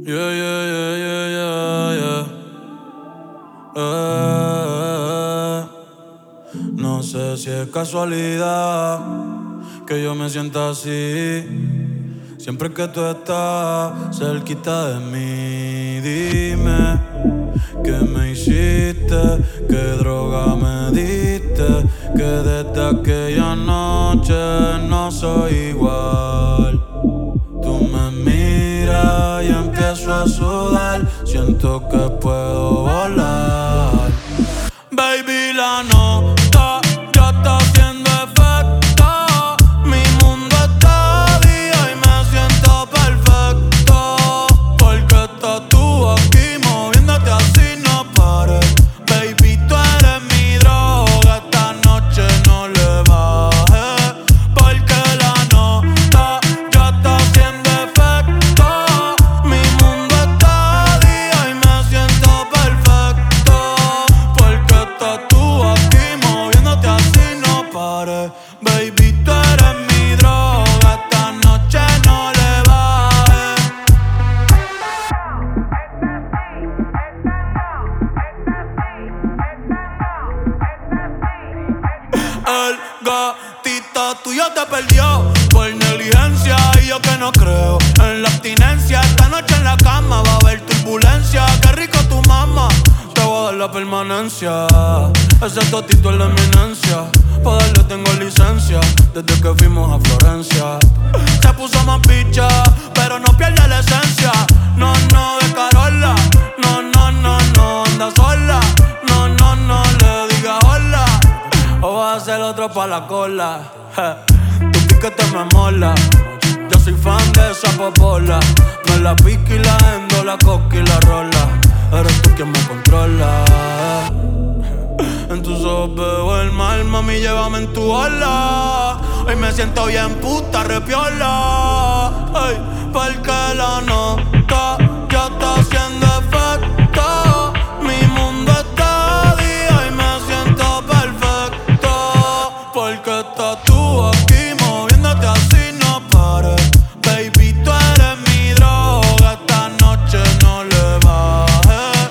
Yeah, yeah, yeah, yeah, yeah, yeah. No sé si es casualidad que yo me sienta así. Siempre que tú estás cerquita de mí, dime qué me hiciste, qué droga me diste, que desde aquella noche no soy igual. Tú me miras y empiezo a sudar, siento que puedo volar. Baby, la nota ya está haciendo efecto. Mi mundo está día y me siento perfecto. Porque estás tú aquí moviéndote así, no pares. Baby, tú eres mi droga, esta noche no le bajes. Porque la nota ya está haciendo efecto. Mi mundo está día y me siento perfecto. Porque estás tú aquí moviéndote así, no pares. Baby, tú eres mi droga, esta noche no le bajes. El gatito tuyo te perdió por negligencia. Y yo que no creo en la abstinencia. Esta noche en la cama va a haber turbulencia. Qué rico tu mamá, te voy a dar la permanencia. Ese totito es la eminencia. Pa' darle tengo licencia desde que fuimos a Florencia. Se puso más picha, pero no pierde la esencia. No, no, de Carola. No, no, no, no, anda sola. No, no, no, le diga hola. O vas a ser otro pa' la cola. Tu piquete me mola. Yo soy fan de esa popola. Me la pica y la endo, la coca y la rola. Eres tú quien me controla. En tus ojos veo el mal, mami, llévame en tu ola. Hoy me siento bien puta, repiola. Ey, porque la nota ya está haciendo efecto. Mi mundo está día y me siento perfecto. Porque estás tú aquí moviéndote así, no pares. Baby, tú eres mi droga, esta noche no le bajes.